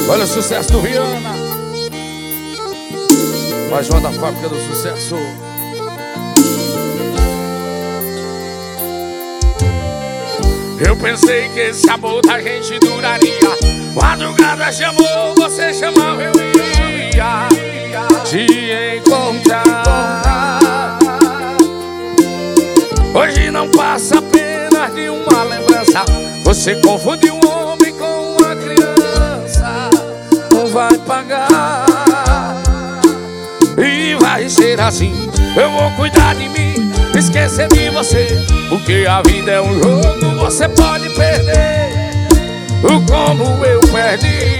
Olha o sucesso do Viana. Mais uma da fábrica do sucesso. Eu pensei que esse amor da gente duraria. Madrugada chamou, você chamava, eu ia te encontrar. Hoje não passa apenas de uma lembrança. Você confunde um homem com uma criança. Não vai pagar. E vai ser assim. Eu vou cuidar de mim, esquecer de você, porque a vida é um jogo, você pode perder como eu perdi.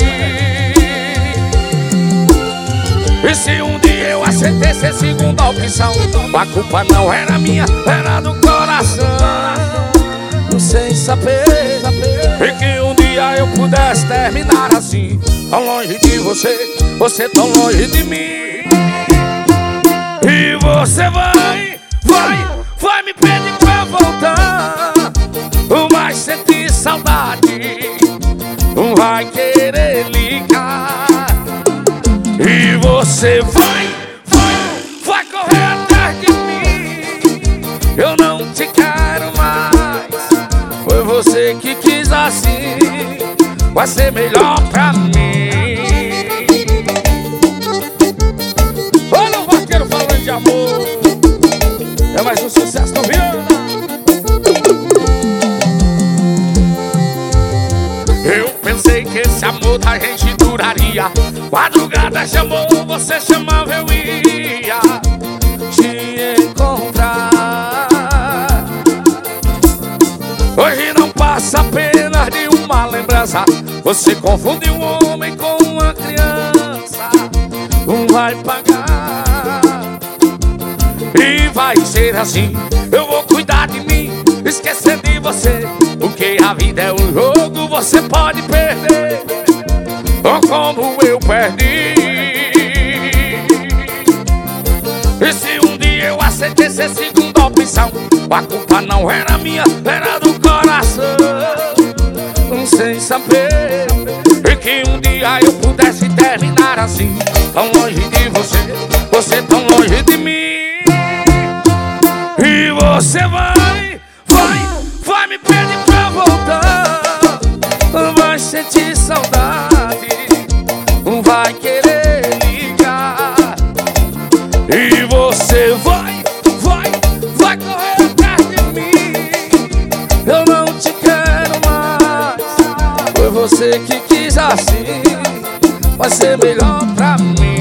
E se um dia eu aceitei ser segunda opção, a culpa não era minha, era do coração. Sem saber e que um dia eu pudesse terminar assim, tão longe de você, você tão longe de mim. E você vai me pedir pra voltar, mas sentir saudade, vai querer ligar. E você vai correr atrás de mim. Eu não te quero mais, foi você que quis assim, vai ser melhor pra mim. Olha o vaqueiro falando de amor. É mais um sucesso do Viana. Eu pensei que esse amor da gente duraria. Madrugada chamou, você chamava, eu ia te encontrar. Hoje não passa apenas de uma lembrança. Você confunde um homem com uma criança. Não vai pagar. E vai ser assim. Eu vou cuidar de mim, esquecer de você, porque a vida é um jogo, você pode perder como eu perdi. E se um dia eu aceitei ser segunda opção, a culpa não era minha, era do coração. Sem saber e que um dia eu pudesse terminar assim, tão longe de você, você tão longe de mim. E você vai me pedir pra voltar, vai sentir saudade, vai querer ligar. E você vai correr atrás de mim. Eu não te quero mais, foi você que quis assim, vai ser melhor pra mim.